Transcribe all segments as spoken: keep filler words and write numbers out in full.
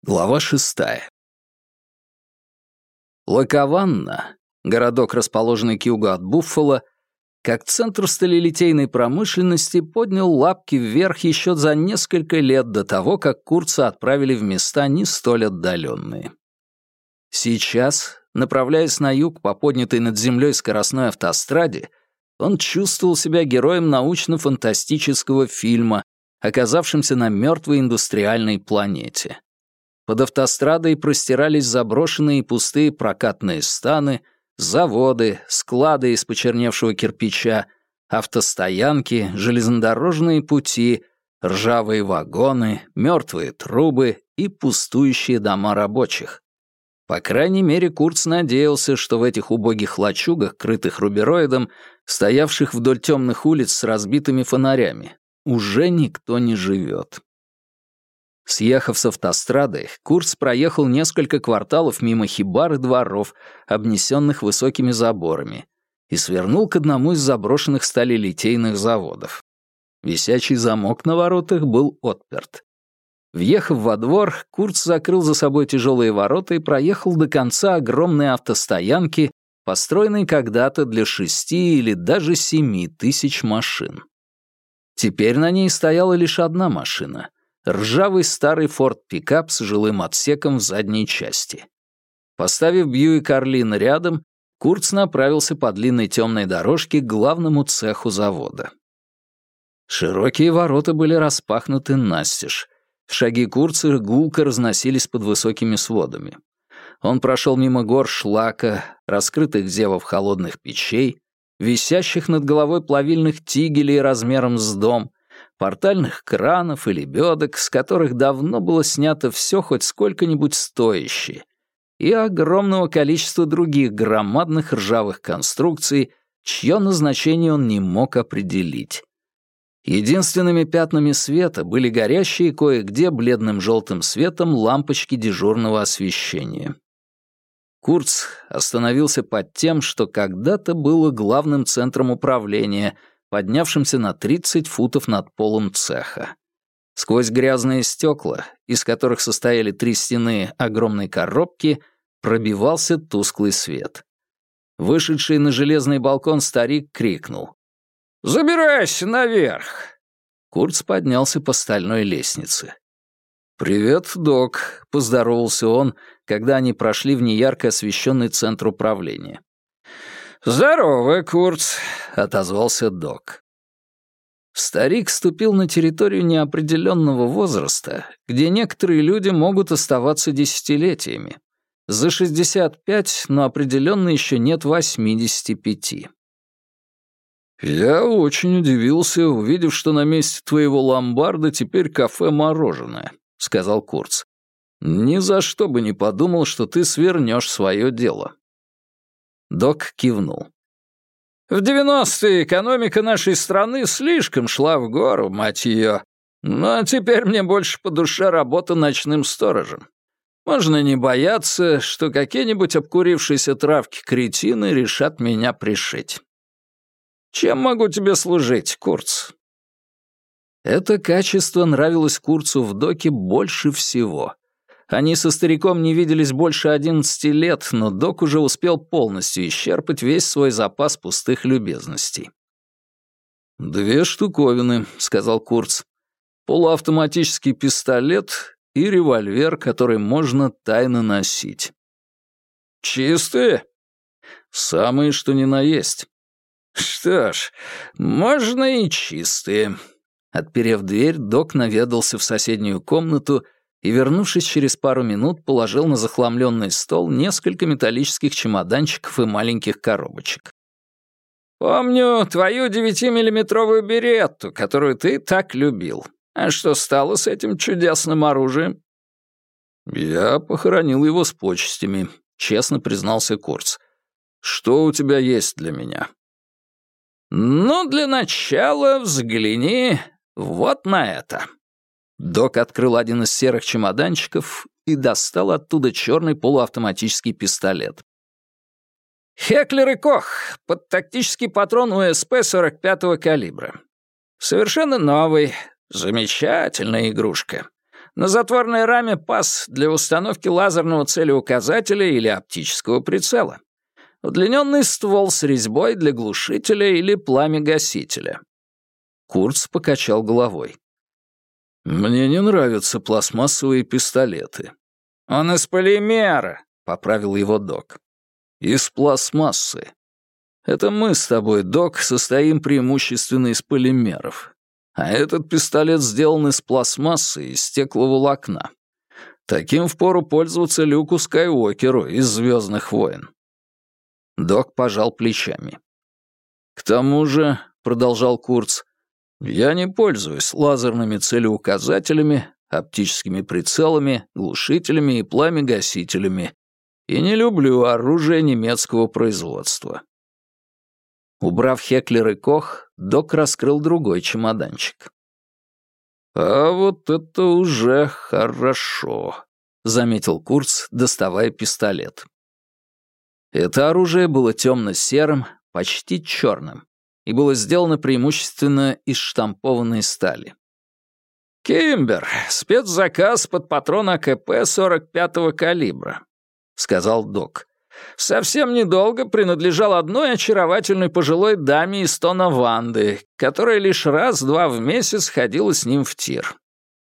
Глава шестая. Лакаванна, городок, расположенный к югу от Буффало, как центр сталелитейной промышленности, поднял лапки вверх еще за несколько лет до того, как Курца отправили в места не столь отдаленные. Сейчас, направляясь на юг по поднятой над землей скоростной автостраде, он чувствовал себя героем научно-фантастического фильма, оказавшимся на мертвой индустриальной планете. Под автострадой простирались заброшенные и пустые прокатные станы, заводы, склады из почерневшего кирпича, автостоянки, железнодорожные пути, ржавые вагоны, мертвые трубы и пустующие дома рабочих. По крайней мере, Курц надеялся, что в этих убогих лачугах, крытых рубероидом, стоявших вдоль темных улиц с разбитыми фонарями, уже никто не живет. Съехав с автострады, Курц проехал несколько кварталов мимо хибар и дворов, обнесенных высокими заборами, и свернул к одному из заброшенных сталелитейных заводов. Висячий замок на воротах был отперт. Въехав во двор, Курц закрыл за собой тяжелые ворота и проехал до конца огромной автостоянки, построенной когда-то для шести или даже семи тысяч машин. Теперь на ней стояла лишь одна машина — ржавый старый форд-пикап с жилым отсеком в задней части. Поставив Бьюик Орлин рядом, Курц направился по длинной темной дорожке к главному цеху завода. Широкие ворота были распахнуты настежь. Шаги Курца гулко разносились под высокими сводами. Он прошел мимо гор шлака, раскрытых зевов холодных печей, висящих над головой плавильных тигелей размером с дом, портальных кранов и лебедок, с которых давно было снято все хоть сколько-нибудь стоящее, и огромного количества других громадных ржавых конструкций, чье назначение он не мог определить. Единственными пятнами света были горящие кое-где бледным желтым светом лампочки дежурного освещения. Курц остановился под тем, что когда-то было главным центром управления, поднявшимся на тридцать футов над полом цеха. Сквозь грязные стекла, из которых состояли три стены огромной коробки, пробивался тусклый свет. Вышедший на железный балкон старик крикнул: «Забирайся наверх!» Курц поднялся по стальной лестнице. «Привет, док», — поздоровался он, когда они прошли в неярко освещенный центр управления. «Здорово, Курц», — отозвался док. Старик ступил на территорию неопределенного возраста, где некоторые люди могут оставаться десятилетиями. За шестьдесят пять, но определенно еще нет восьмидесяти пяти. «Я очень удивился, увидев, что на месте твоего ломбарда теперь кафе-мороженое», — сказал Курц. «Ни за что бы не подумал, что ты свернешь свое дело». Док кивнул. «В девяностые экономика нашей страны слишком шла в гору, мать ее. Но теперь мне больше по душе работа ночным сторожем. Можно не бояться, что какие-нибудь обкурившиеся травки-кретины решат меня пришить. Чем могу тебе служить, Курц?» Это качество нравилось Курцу в доке больше всего. Они со стариком не виделись больше одиннадцати лет, но док уже успел полностью исчерпать весь свой запас пустых любезностей. «Две штуковины», — сказал Курц. «Полуавтоматический пистолет и револьвер, который можно тайно носить». «Чистые?» «Самые, что ни на есть». «Что ж, можно и чистые». Отперев дверь, док наведался в соседнюю комнату и, вернувшись через пару минут, положил на захламленный стол несколько металлических чемоданчиков и маленьких коробочек. «Помню твою девятимиллиметровую беретту, которую ты так любил. А что стало с этим чудесным оружием?» «Я похоронил его с почестями», — честно признался Курц. «Что у тебя есть для меня?» «Ну, для начала взгляни вот на это». Док открыл один из серых чемоданчиков и достал оттуда черный полуавтоматический пистолет. «Хеклер и Кох» под тактический патрон У С П сорок пятого калибра. Совершенно новый, замечательная игрушка. На затворной раме паз для установки лазерного целеуказателя или оптического прицела. Удлиненный ствол с резьбой для глушителя или пламя-гасителя». Курц покачал головой. «Мне не нравятся пластмассовые пистолеты». «Он из полимера», — поправил его док. «Из пластмассы. Это мы с тобой, док, состоим преимущественно из полимеров. А этот пистолет сделан из пластмассы и стекловолокна. Таким впору пользоваться Люку Скайуокеру из «Звездных войн». Док пожал плечами. «К тому же», — продолжал Курц, — «я не пользуюсь лазерными целеуказателями, оптическими прицелами, глушителями и пламя-гасителями и не люблю оружие немецкого производства». Убрав Хеклер и Кох, док раскрыл другой чемоданчик. «А вот это уже хорошо», — заметил Курц, доставая пистолет. Это оружие было темно-серым, почти черным, и было сделано преимущественно из штампованной стали. «Кимбер, спецзаказ под патрон А К П сорок пятого калибра», — сказал док. «Совсем недолго принадлежал одной очаровательной пожилой даме из Тонаванды, которая лишь раз-два в месяц ходила с ним в тир».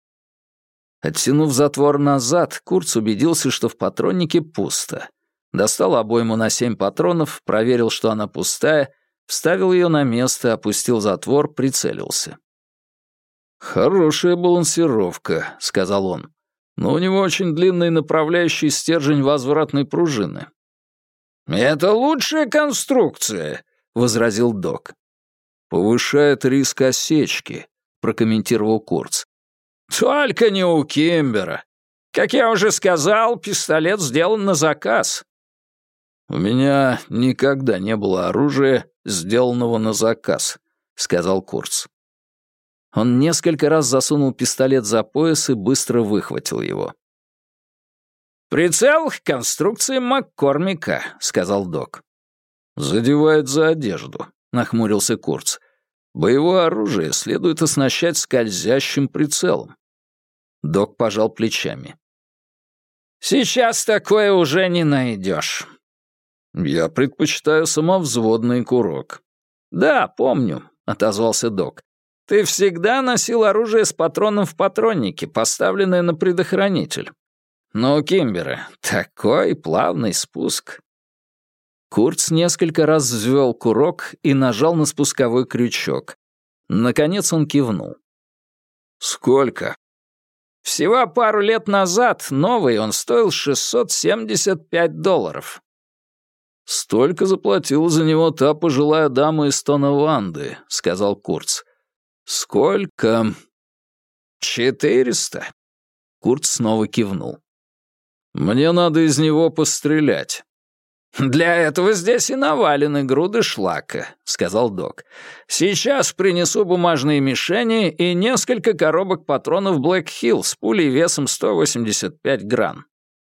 Оттянув затвор назад, Курц убедился, что в патроннике пусто. Достал обойму на семь патронов, проверил, что она пустая, вставил ее на место, опустил затвор, прицелился. «Хорошая балансировка», — сказал он, — «но у него очень длинный направляющий стержень возвратной пружины». «Это лучшая конструкция», — возразил док. «Повышает риск осечки», — прокомментировал Курц. «Только не у Кимбера. Как я уже сказал, пистолет сделан на заказ». «У меня никогда не было оружия, сделанного на заказ», — сказал Курц. Он несколько раз засунул пистолет за пояс и быстро выхватил его. «Прицел конструкции Маккормика», — сказал док. «Задевает за одежду», — нахмурился Курц. «Боевое оружие следует оснащать скользящим прицелом». Док пожал плечами. «Сейчас такое уже не найдешь». «Я предпочитаю самовзводный курок». «Да, помню», — отозвался док. «Ты всегда носил оружие с патроном в патроннике, поставленное на предохранитель. Но у Кимбера такой плавный спуск». Курц несколько раз взвел курок и нажал на спусковой крючок. Наконец он кивнул. «Сколько?» «Всего пару лет назад новый он стоил шестьсот семьдесят пять долларов». «Столько заплатила за него та пожилая дама из Тонаванды», — сказал Курц. «Сколько?» «Четыреста». Курц снова кивнул. «Мне надо из него пострелять». «Для этого здесь и навалены груды шлака», — сказал док. «Сейчас принесу бумажные мишени и несколько коробок патронов Блэк Хилл с пулей весом сто восемьдесят пять грамм».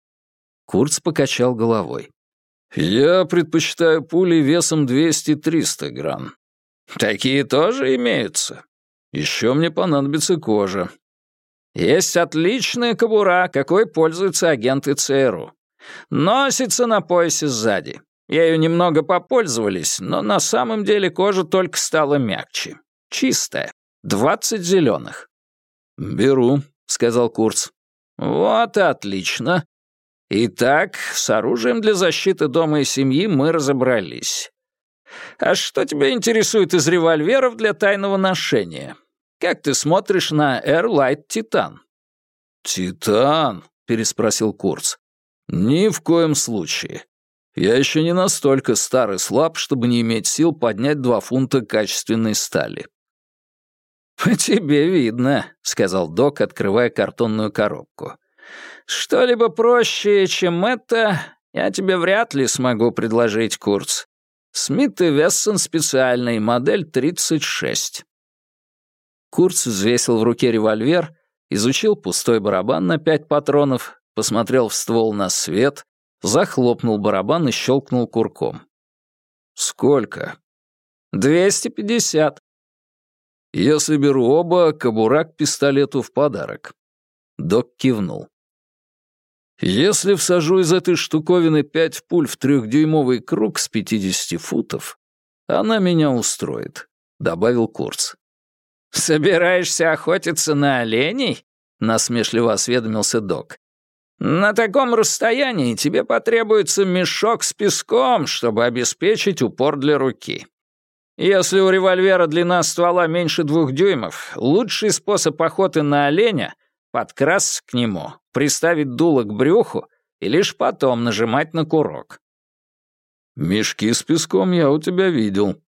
Курц покачал головой. «Я предпочитаю пули весом двести-триста грамм. Такие тоже имеются. Еще мне понадобится кожа. Есть отличная кобура, какой пользуются агенты ЦРУ. Носится на поясе сзади. Ею немного попользовались, но на самом деле кожа только стала мягче. Чистая. Двадцать зеленых». «Беру», — сказал Курц. «Вот и отлично. Итак, с оружием для защиты дома и семьи мы разобрались. А что тебя интересует из револьверов для тайного ношения? Как ты смотришь на Air Light Titan?» «Титан?» — переспросил Курц. «Ни в коем случае. Я еще не настолько стар и слаб, чтобы не иметь сил поднять два фунта качественной стали». «По тебе видно», — сказал док, открывая картонную коробку. «Что-либо проще, чем это, я тебе вряд ли смогу предложить, Курц. Смит и Вессон специальный, модель тридцать шесть». Курц взвесил в руке револьвер, изучил пустой барабан на пять патронов, посмотрел в ствол на свет, захлопнул барабан и щелкнул курком. «Сколько?» «Двести пятьдесят». «Если беру оба, кобура к пистолету в подарок». Док кивнул. «Если всажу из этой штуковины пять пуль в трехдюймовый круг с пятидесяти футов, она меня устроит», — добавил Курц. «Собираешься охотиться на оленей?» — насмешливо осведомился Док. «На таком расстоянии тебе потребуется мешок с песком, чтобы обеспечить упор для руки. Если у револьвера длина ствола меньше двух дюймов, лучший способ охоты на оленя — подкрасться к нему, приставить дуло к брюху и лишь потом нажимать на курок». «Мешки с песком я у тебя видел».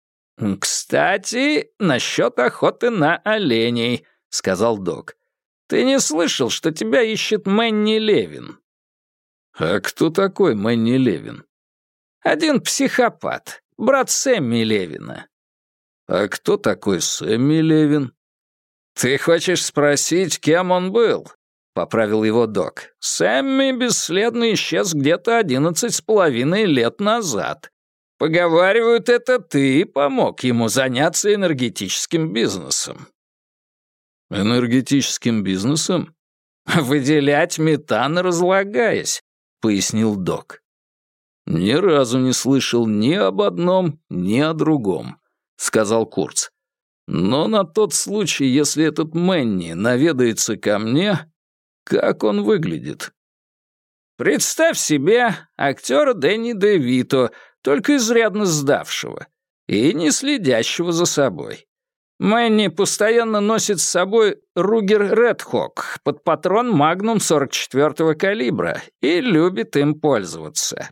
«Кстати, насчет охоты на оленей», — сказал Док. «Ты не слышал, что тебя ищет Мэнни Левин?» «А кто такой Мэнни Левин?» «Один психопат, брат Сэмми Левина». «А кто такой Сэмми Левин?» «Ты хочешь спросить, кем он был?» — поправил его Док. «Сэмми бесследно исчез где-то одиннадцать с половиной лет назад. Поговаривают, это ты помог ему заняться энергетическим бизнесом». «Энергетическим бизнесом?» «Выделять метан, разлагаясь», — пояснил Док. «Ни разу не слышал ни об одном, ни о другом», — сказал Курц. «Но на тот случай, если этот Мэнни наведается ко мне, как он выглядит?» «Представь себе актера Дэнни Де Вито, только изрядно сдавшего и не следящего за собой. Мэнни постоянно носит с собой Ругер Редхок под патрон Магнум сорок четвёртого калибра и любит им пользоваться».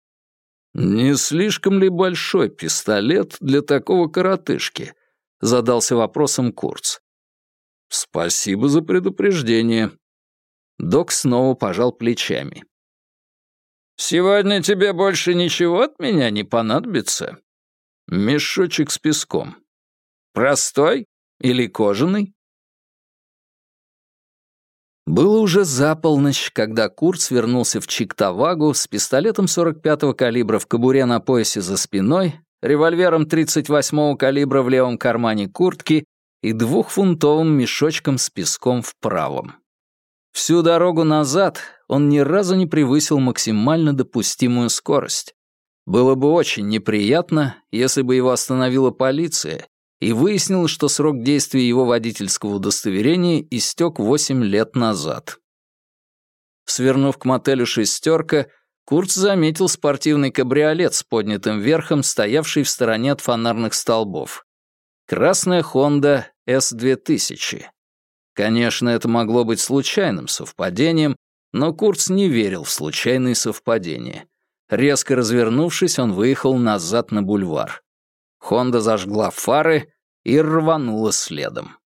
«Не слишком ли большой пистолет для такого коротышки?» — задался вопросом Курц. «Спасибо за предупреждение». Док снова пожал плечами. «Сегодня тебе больше ничего от меня не понадобится?» «Мешочек с песком». «Простой или кожаный?» Было уже за полночь, когда Курц вернулся в Чиктавагу с пистолетом сорок пятого калибра в кобуре на поясе за спиной, револьвером тридцать восьмого калибра в левом кармане куртки и двухфунтовым мешочком с песком в правом. Всю дорогу назад он ни разу не превысил максимально допустимую скорость. Было бы очень неприятно, если бы его остановила полиция и выяснилось, что срок действия его водительского удостоверения истек восемь лет назад. Свернув к мотелю «Шестерка», Курц заметил спортивный кабриолет с поднятым верхом, стоявший в стороне от фонарных столбов. Красная Honda эс две тысячи. Конечно, это могло быть случайным совпадением, но Курц не верил в случайные совпадения. Резко развернувшись, он выехал назад на бульвар. Honda зажгла фары и рванула следом.